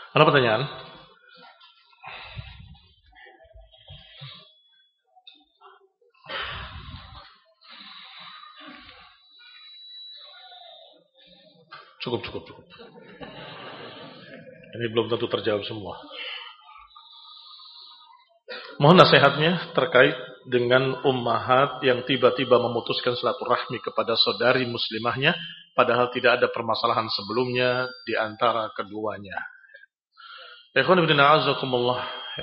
Ada pertanyaan? Cukup, cukup, cukup. Ini belum tentu terjawab semua. Mohon nasihatnya terkait dengan ummahat yang tiba-tiba memutuskan silaturahmi kepada saudari muslimahnya, padahal tidak ada permasalahan sebelumnya di antara keduanya. Ikhwan fillah azakumullah.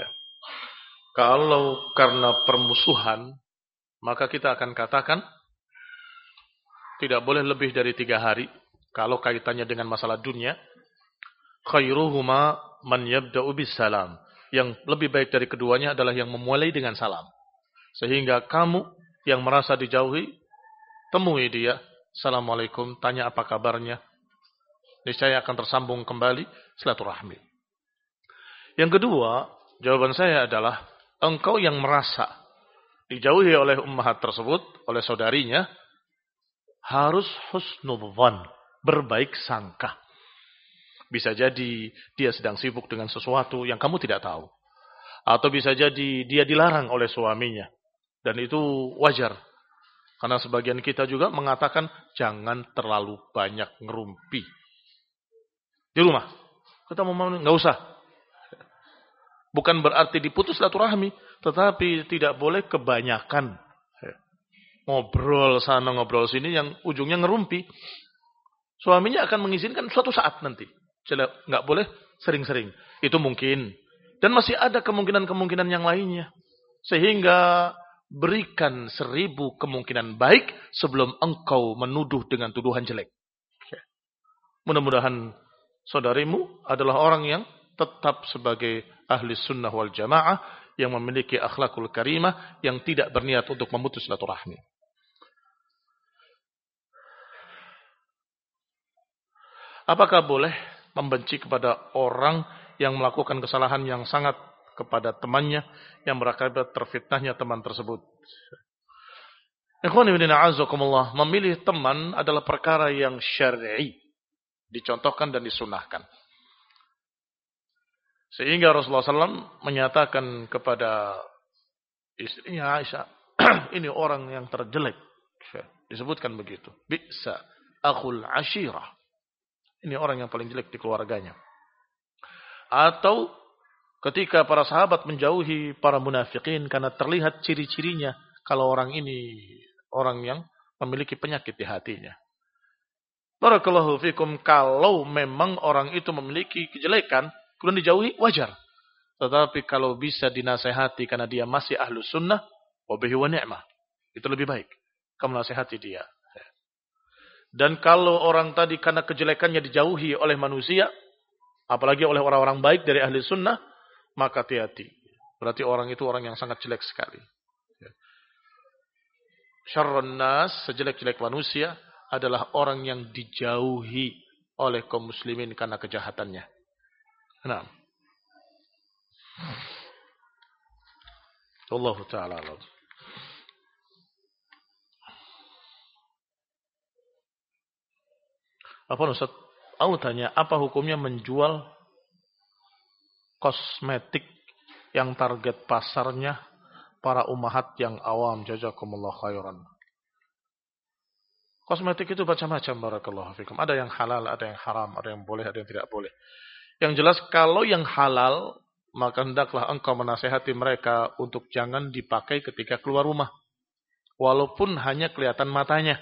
Kalau karena permusuhan, maka kita akan katakan tidak boleh lebih dari 3 hari. Kalau kaitannya dengan masalah dunia, khairuhuma man yabda'u bis salam. Yang lebih baik dari keduanya adalah yang memulai dengan salam. Sehingga kamu yang merasa dijauhi, temui dia. Assalamualaikum, tanya apa kabarnya. Niscaya akan tersambung kembali silaturahmi. Yang kedua, jawaban saya adalah engkau yang merasa dijauhi oleh ummahat tersebut, oleh saudarinya, harus husnudzan, berbaik sangka. Bisa jadi dia sedang sibuk dengan sesuatu yang kamu tidak tahu. Atau bisa jadi dia dilarang oleh suaminya. Dan itu wajar. Karena sebagian kita juga mengatakan jangan terlalu banyak ngerumpi. Di rumah. Kita mau nggak usah. Bukan berarti diputus silaturahmi. Tetapi tidak boleh kebanyakan. Ngobrol sana ngobrol sini yang ujungnya ngerumpi. Suaminya akan mengizinkan suatu saat nanti. Nggak boleh sering-sering. Itu mungkin. Dan masih ada kemungkinan-kemungkinan yang lainnya. Sehingga berikan 1000 kemungkinan baik sebelum engkau menuduh dengan tuduhan jelek. Mudah-mudahan saudarimu adalah orang yang tetap sebagai ahli sunnah wal jamaah yang memiliki akhlakul karimah yang tidak berniat untuk memutus silaturahmi. Apakah boleh membenci kepada orang yang melakukan kesalahan yang sangat kepada temannya yang berakibat terfitnahnya teman tersebut? Ikhwan fillah a'azzakumullah, memilih teman adalah perkara yang syar'i, dicontohkan dan disunahkan. Sehingga Rasulullah SAW menyatakan kepada istrinya Aisyah, ini orang yang terjelek. Disebutkan begitu. Bi'sa akhul ashirah. Ini orang yang paling jelek di keluarganya. Atau ketika para sahabat menjauhi para munafikin karena terlihat ciri-cirinya kalau orang ini orang yang memiliki penyakit di hatinya. Barakallahu fikum, kalau memang orang itu memiliki kejelekan kemudian dijauhi, wajar. Tetapi kalau bisa dinasehati karena dia masih ahlu sunnah, wabihi wa ni'mah, itu lebih baik. Kamu nasihati dia. Dan kalau orang tadi karena kejelekannya dijauhi oleh manusia, apalagi oleh orang-orang baik dari ahli sunnah, maka hati-hati. Berarti orang itu orang yang sangat jelek sekali. Syarrun nas, sejelek-jelek manusia, adalah orang yang dijauhi oleh kaum muslimin karena kejahatannya. Nah. Allah Ta'ala alam. Apa Ustaz? Aku tanya, apa hukumnya menjual kosmetik yang target pasarnya para ummahat yang awam? Jazakumullah khairan. Kosmetik itu macam-macam, barakallahu fikum. Ada yang halal, ada yang haram, ada yang boleh, ada yang tidak boleh. Yang jelas kalau yang halal, maka hendaklah engkau menasehati mereka untuk jangan dipakai ketika keluar rumah. Walaupun hanya kelihatan matanya.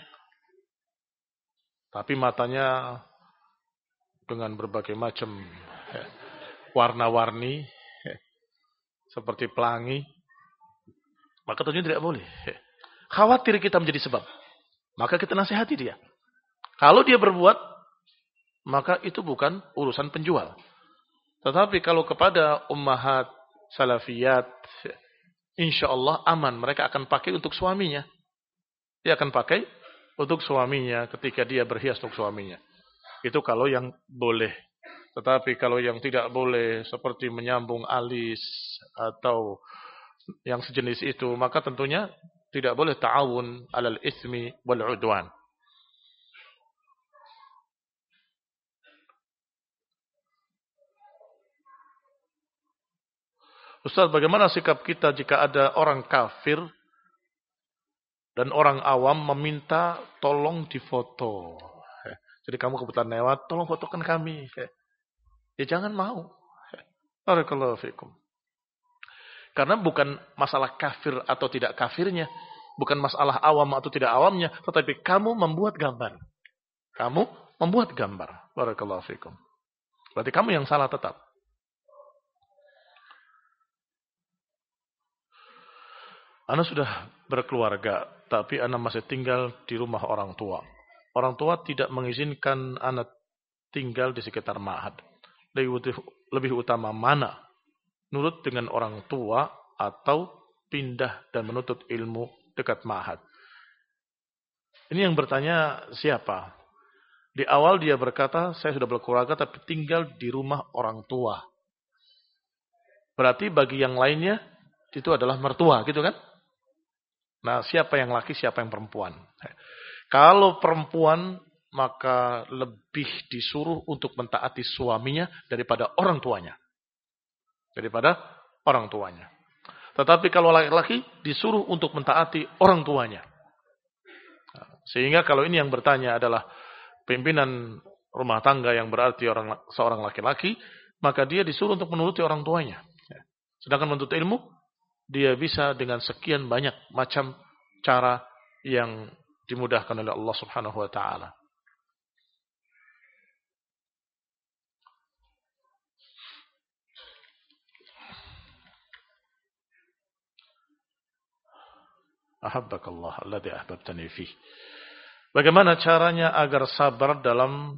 Tapi matanya dengan berbagai macam warna-warni, seperti pelangi, maka tentunya tidak boleh. Khawatir kita menjadi sebab, maka kita nasihati dia. Kalau dia berbuat, maka itu bukan urusan penjual. Tetapi kalau kepada ummahat salafiyat, insya Allah aman. Mereka akan pakai untuk suaminya. Dia akan pakai untuk suaminya ketika dia berhias untuk suaminya. Itu kalau yang boleh. Tetapi kalau yang tidak boleh seperti menyambung alis atau yang sejenis itu, maka tentunya tidak boleh ta'awun alal ismi wal udwan. Ustaz, bagaimana sikap kita jika ada orang kafir dan orang awam meminta tolong difoto? Jadi kamu kebetulan lewat, tolong fotokan kami. Ya jangan mau. Barakallahu fikum. Karena bukan masalah kafir atau tidak kafirnya. Bukan masalah awam atau tidak awamnya. Tetapi kamu membuat gambar. Kamu membuat gambar. Barakallahu fikum. Berarti kamu yang salah tetap. Ana sudah berkeluarga, tapi Ana masih tinggal di rumah orang tua. Orang tua tidak mengizinkan Ana tinggal di sekitar ma'had. Lebih utama mana? Nurut dengan orang tua atau pindah dan menuntut ilmu dekat ma'had. Ini yang bertanya siapa? Di awal dia berkata, saya sudah berkeluarga tapi tinggal di rumah orang tua. Berarti bagi yang lainnya itu adalah mertua, gitu kan? Nah, siapa yang laki, siapa yang perempuan? Kalau perempuan, maka lebih disuruh untuk mentaati suaminya daripada orang tuanya. Daripada orang tuanya. Tetapi kalau laki-laki, disuruh untuk mentaati orang tuanya. Sehingga kalau ini yang bertanya adalah pimpinan rumah tangga yang berarti seorang laki-laki, maka dia disuruh untuk menuruti orang tuanya. Sedangkan menuntut ilmu, dia bisa dengan sekian banyak macam cara yang dimudahkan oleh Allah Subhanahu wa taala. Ahabbakallah alladhi ahbabtani fih. Bagaimana caranya agar sabar dalam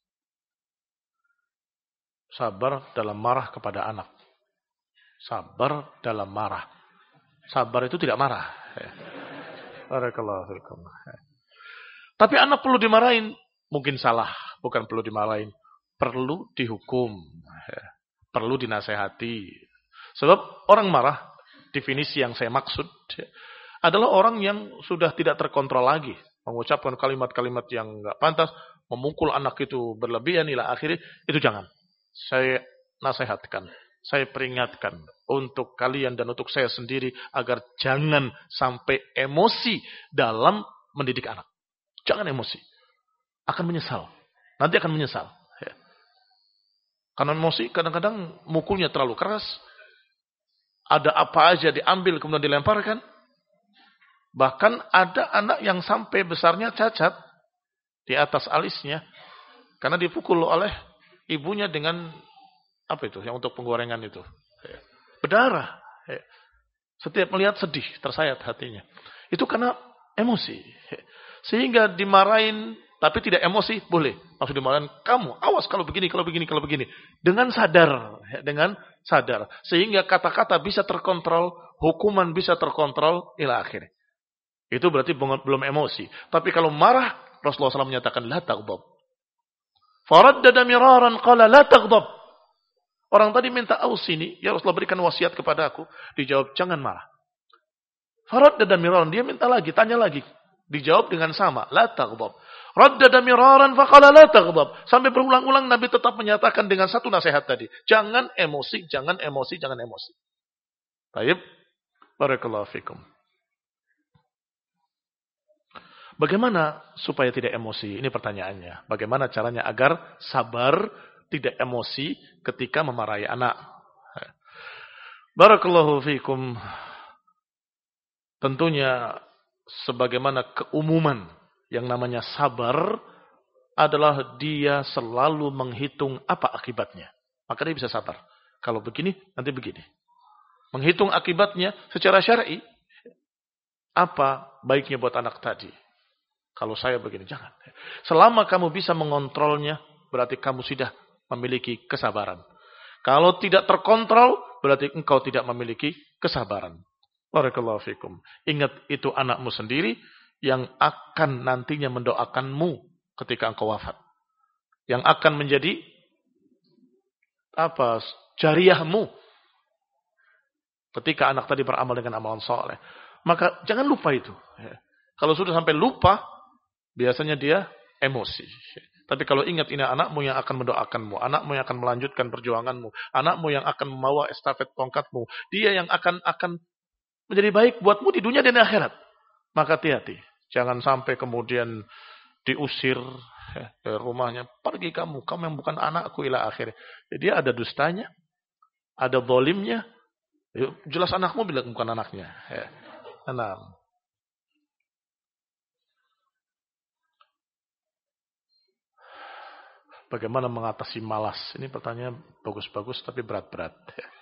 marah kepada anak? Sabar dalam marah. Sabar itu tidak marah. Barakallahu fikum. Tapi anak perlu dimarahin. Mungkin salah. Bukan perlu dimarahin. Perlu dihukum. Perlu dinasehati. Sebab orang marah, definisi yang saya maksud, adalah orang yang sudah tidak terkontrol lagi. Mengucapkan kalimat-kalimat yang enggak pantas. Memukul anak itu berlebihan. Ila akhirnya. Itu jangan. Saya nasihatkan. Saya peringatkan untuk kalian dan untuk saya sendiri agar jangan sampai emosi dalam mendidik anak. Jangan emosi. Akan menyesal. Nanti akan menyesal. Ya. Karena emosi kadang-kadang mukulnya terlalu keras. Ada apa aja diambil kemudian dilemparkan. Bahkan ada anak yang sampai besarnya cacat di atas alisnya. Karena dipukul oleh ibunya dengan apa itu? Yang untuk penggorengan itu. Berdarah. Setiap melihat sedih, tersayat hatinya. Itu karena emosi. Sehingga dimarahin, tapi tidak emosi, boleh. Maksud dimarahin, kamu, awas kalau begini, kalau begini, kalau begini. Dengan sadar. Dengan sadar. Sehingga kata-kata bisa terkontrol, hukuman bisa terkontrol, ila akhir. Itu berarti belum emosi. Tapi kalau marah, Rasulullah SAW menyatakan, la taghdab. Faraddada miraran qala la taghdab. Orang tadi minta ausini, ya Rasulullah berikan wasiat kepada aku. Dijawab, jangan marah. Faraddada miraran, dia minta lagi, tanya lagi. Dijawab dengan sama, la taghdab. Raddada miraran faqala la taghdab. Sampai berulang-ulang Nabi tetap menyatakan dengan satu nasihat tadi. Jangan emosi, jangan emosi, jangan emosi. Baik. Barakallahu fikum. Bagaimana supaya tidak emosi? Ini pertanyaannya. Bagaimana caranya agar sabar, tidak emosi ketika memarahi anak? Barakallahu fikum. Tentunya sebagaimana keumuman yang namanya sabar adalah dia selalu menghitung apa akibatnya. Maka dia bisa sabar. Kalau begini, nanti begini. Menghitung akibatnya secara syar'i. Apa baiknya buat anak tadi? Kalau saya begini, jangan. Selama kamu bisa mengontrolnya, berarti kamu sudah memiliki kesabaran. Kalau tidak terkontrol, berarti engkau tidak memiliki kesabaran. Barakallahu fikum. Ingat, itu anakmu sendiri yang akan nantinya mendoakanmu ketika engkau wafat. Yang akan menjadi jariahmu ketika anak tadi beramal dengan amalan soleh. Maka jangan lupa itu. Kalau sudah sampai lupa, biasanya dia emosi. Tapi kalau ingat ini anakmu yang akan mendoakanmu, anakmu yang akan melanjutkan perjuanganmu, anakmu yang akan membawa estafet tongkatmu, dia yang akan menjadi baik buatmu di dunia dan di akhirat. Maka hati-hati. Jangan sampai kemudian diusir ke rumahnya. Pergi kamu yang bukan anakku ila akhir. Dia ada dustanya, ada zalimnya. Jelas anakmu bilang bukan anaknya. Enam. Bagaimana mengatasi malas? Ini pertanyaan bagus-bagus tapi berat-berat.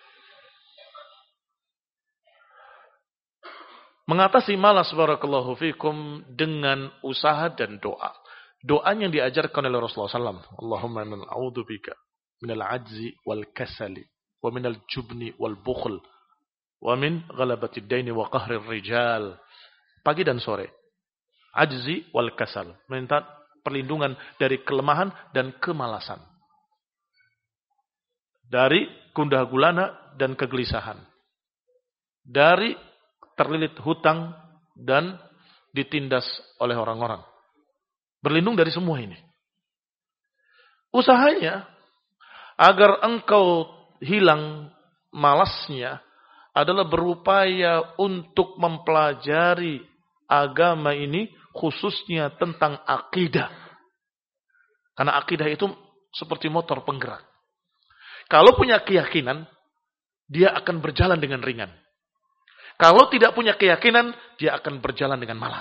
Mengatasi malas barakallahu fikum dengan usaha dan doa. Doa yang diajarkan oleh Rasulullah SAW. Allahumma inna a'udzubika minal ajzi wal kasali wa minal jubni wal bukhl wa min ghalabati daini wa qahrir rijal. Pagi dan sore. Ajzi wal kasal. Minta perlindungan dari kelemahan dan kemalasan. Dari gundah gulana dan kegelisahan. Dari terlilit hutang dan ditindas oleh orang-orang. Berlindung dari semua ini. Usahanya agar engkau hilang malasnya adalah berupaya untuk mempelajari agama ini khususnya tentang akidah. Karena akidah itu seperti motor penggerak. Kalau punya keyakinan, dia akan berjalan dengan ringan. Kalau tidak punya keyakinan, dia akan berjalan dengan malas.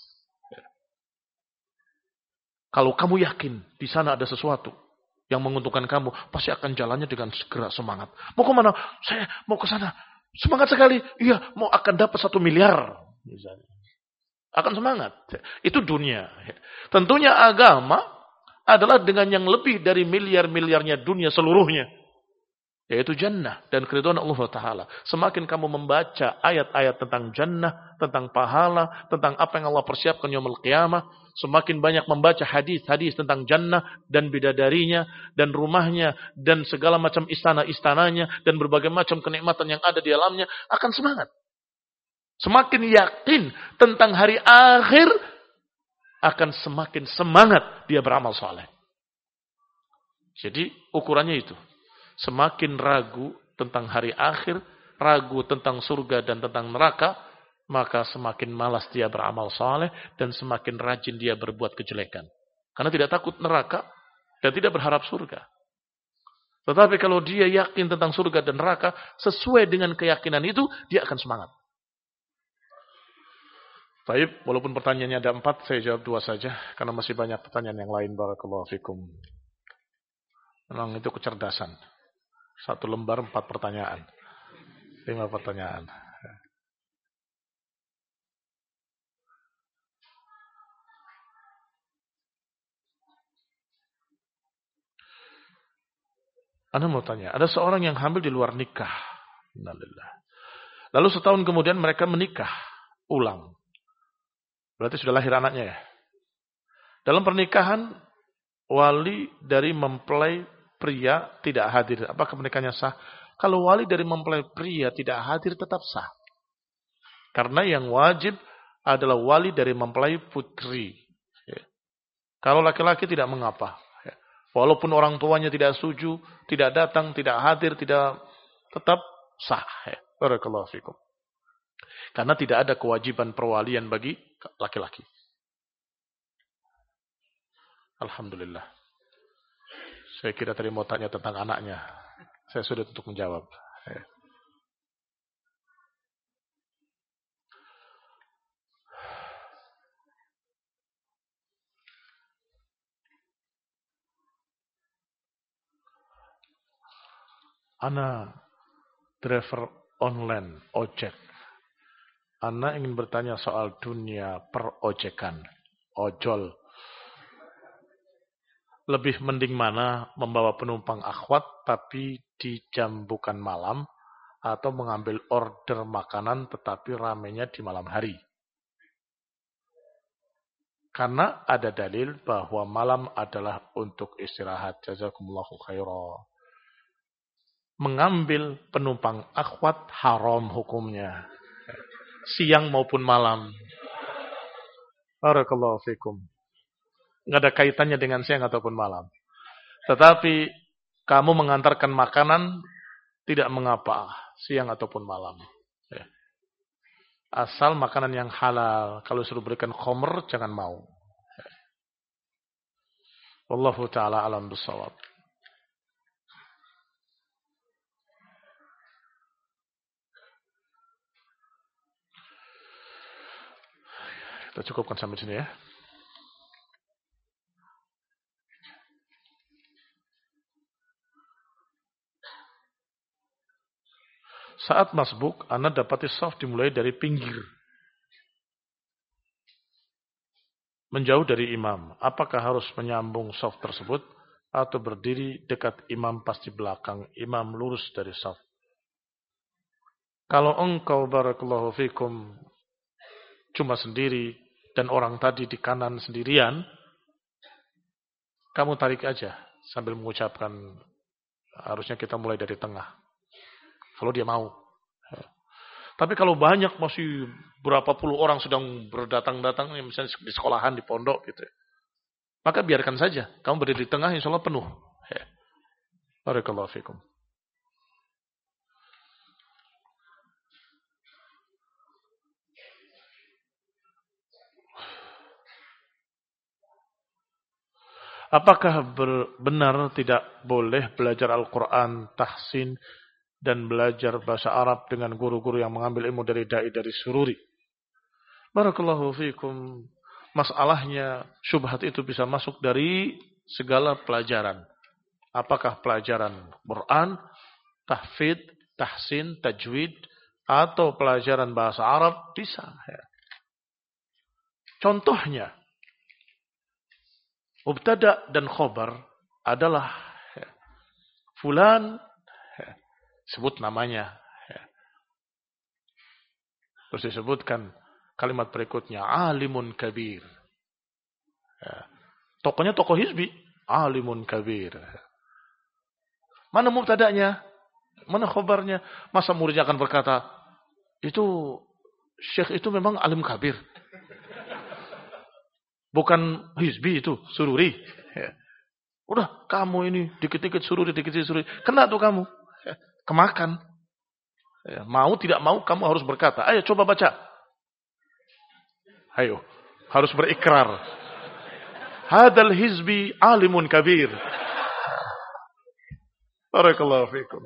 Kalau kamu yakin di sana ada sesuatu yang menguntungkan kamu, pasti akan jalannya dengan segera semangat. Mau ke mana? Saya mau ke sana. Semangat sekali. Iya, mau akan dapat 1 miliar. Misalnya. Akan semangat. Itu dunia. Tentunya agama adalah dengan yang lebih dari miliar-miliarnya dunia seluruhnya. Yaitu jannah dan keridhaan Allah Ta'ala. Semakin kamu membaca ayat-ayat tentang jannah, tentang pahala, tentang apa yang Allah persiapkan yaumul qiyamah, semakin banyak membaca hadis-hadis tentang jannah dan bidadarinya, dan rumahnya, dan segala macam istana-istananya, dan berbagai macam kenikmatan yang ada di alamnya, akan semangat. Semakin yakin tentang hari akhir, akan semakin semangat dia beramal saleh. Jadi ukurannya itu. Semakin ragu tentang hari akhir, ragu tentang surga dan tentang neraka, maka semakin malas dia beramal saleh dan semakin rajin dia berbuat kejelekan. Karena tidak takut neraka dan tidak berharap surga. Tetapi kalau dia yakin tentang surga dan neraka, sesuai dengan keyakinan itu, dia akan semangat. Baik, walaupun pertanyaannya ada 4, saya jawab 2 saja. Karena masih banyak pertanyaan yang lain. Barakallahu fikum. Memang itu kecerdasan. 1 lembar 4 pertanyaan. 5 pertanyaan. Anda mau tanya, ada seorang yang hamil di luar nikah. Innalillah. Lalu setahun kemudian mereka menikah ulang. Berarti sudah lahir anaknya ya. Dalam pernikahan, wali dari mempelai pria tidak hadir. Apakah pernikahannya sah? Kalau wali dari mempelai pria tidak hadir tetap sah. Karena yang wajib adalah wali dari mempelai putri. Kalau laki-laki tidak mengapa. Walaupun orang tuanya tidak setuju, tidak datang, tidak hadir, tidak tetap sah. Barakallahu fikum. Karena tidak ada kewajiban perwalian bagi laki-laki. Alhamdulillah. Saya kira tadi mau tanya tentang anaknya. Saya sudah untuk menjawab. Ana driver online, ojek. Ana ingin bertanya soal dunia perojekan, ojol. Lebih mending mana membawa penumpang akhwat tapi di jam bukan malam atau mengambil order makanan tetapi ramenya di malam hari. Karena ada dalil bahwa malam adalah untuk istirahat. Jazakumullahu khairan. Mengambil penumpang akhwat haram hukumnya. Siang maupun malam. Barakallahu fikum. Nggak ada kaitannya dengan siang ataupun malam. Tetapi kamu mengantarkan makanan tidak mengapa, siang ataupun malam. Ya. Asal makanan yang halal. Kalau suruh berikan khomer, jangan mau. Wallahu ta'ala alam bisawab. Kita cukupkan sampai sini ya. Saat masbuk, Anda dapati shaf dimulai dari pinggir. Menjauh dari imam. Apakah harus menyambung shaf tersebut atau berdiri dekat imam pas di belakang imam lurus dari shaf? Kalau engkau barakallahu fikum cuma sendiri dan orang tadi di kanan sendirian, kamu tarik aja sambil mengucapkan harusnya kita mulai dari tengah. Kalau dia mau. Tapi kalau banyak masih berapa puluh orang sedang berdatang-datang, misalnya di sekolahan, di pondok gitu, maka biarkan saja. Kamu berdiri di tengah, insya Allah penuh. Barakallahu fikum. Apakah benar tidak boleh belajar Al-Quran, tahsin, dan belajar bahasa Arab dengan guru-guru yang mengambil ilmu dari dai dari sururi? Barakallahu fikum. Masalahnya syubhat itu bisa masuk dari segala pelajaran. Apakah pelajaran Quran, tahfidz, tahsin, tajwid, atau pelajaran bahasa Arab? Bisa. Contohnya, mubtada dan khobar adalah fulan, sebut namanya. Terus disebutkan kalimat berikutnya, alimun kabir. Tokohnya tokoh hizbi, alimun kabir. Mana mubtadanya? Mana khobarnya? Masa muridnya akan berkata, itu syekh itu memang alim kabir. Bukan hizbi itu, sururi. Udah, kamu ini dikit-dikit sururi, dikit-dikit sururi. Kena tuh kamu. Kemakan. Mau tidak mau kamu harus berkata. Ayo coba baca. Ayo. Harus berikrar. Hadal hizbi alimun kabir. Barakallahu fikum.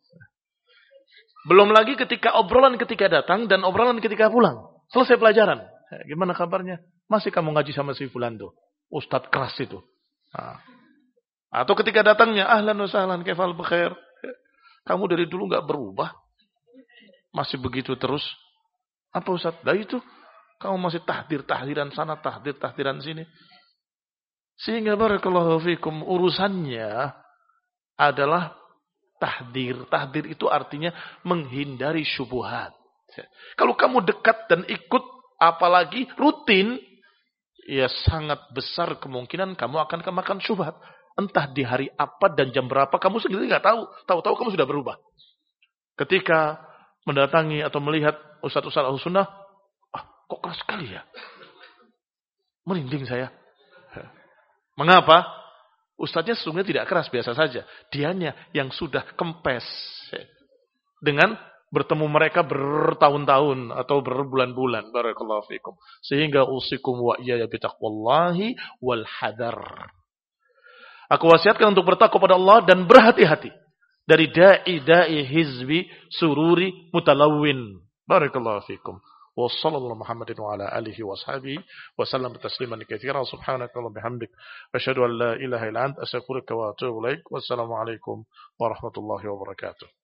Belum lagi ketika obrolan ketika datang dan obrolan ketika pulang. Selesai pelajaran. Gimana kabarnya? Masih kamu ngaji sama si fulan tuh. Ustadz keras itu. Atau ketika datangnya, ahlan wa sahlan, kaifal bikhair. Kamu dari dulu gak berubah. Masih begitu terus. Apa Ustadz? Nah itu. Kamu masih tahdir-tahdiran sana, tahdir-tahdiran sini. Sehingga barakallahu fikum urusannya adalah tahdir. Tahdir itu artinya menghindari syubhat. Kalau kamu dekat dan ikut, apalagi rutin, ya sangat besar kemungkinan kamu akan kemakan syubhat. Entah di hari apa dan jam berapa, kamu sendiri nggak tahu. Tahu-tahu kamu sudah berubah. Ketika mendatangi atau melihat ustaz-ustaz Ahlussunnah, kok keras sekali ya? Merinding saya. Mengapa? Ustaznya sesungguhnya tidak keras, biasa saja. Dianya yang sudah kempes. Dengan bertemu mereka bertahun-tahun atau berbulan-bulan. Barakallahu fikum. Sehingga usikum wa iyaya bitaqwallahi wal hadar. Aku wasiatkan untuk bertakwa pada Allah dan berhati-hati dari dai hizbi sururi mutalawwin. Barakallahu fikum. Wa sallallahu Muhammadin wa ala alihi wa sahbihi wa sallam tasliman katsiran. Subhanakallahumma bihamdik asyhadu an la ilaha illa anta astaghfiruka wa atubu ilaik. Wassalamu alaikum warahmatullahi wabarakatuh.